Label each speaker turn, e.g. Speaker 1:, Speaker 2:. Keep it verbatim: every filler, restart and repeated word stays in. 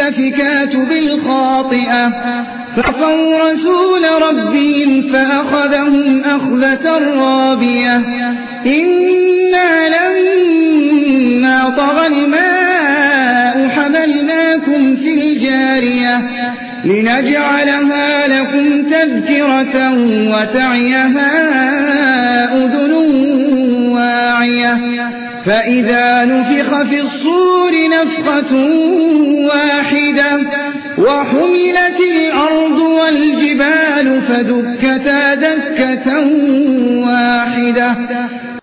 Speaker 1: المؤتفكات بالخاطئة فعصوا رسول ربهم فأخذهم أخذة رابية إنا لما طغى الماء حملناكم في الجارية لنجعلها لكم تذكرة وتعيها أذن واعية فإذا نفخ في الصور نفخة واحدة وحملت الأرض والجبال فدكتا دكة واحدة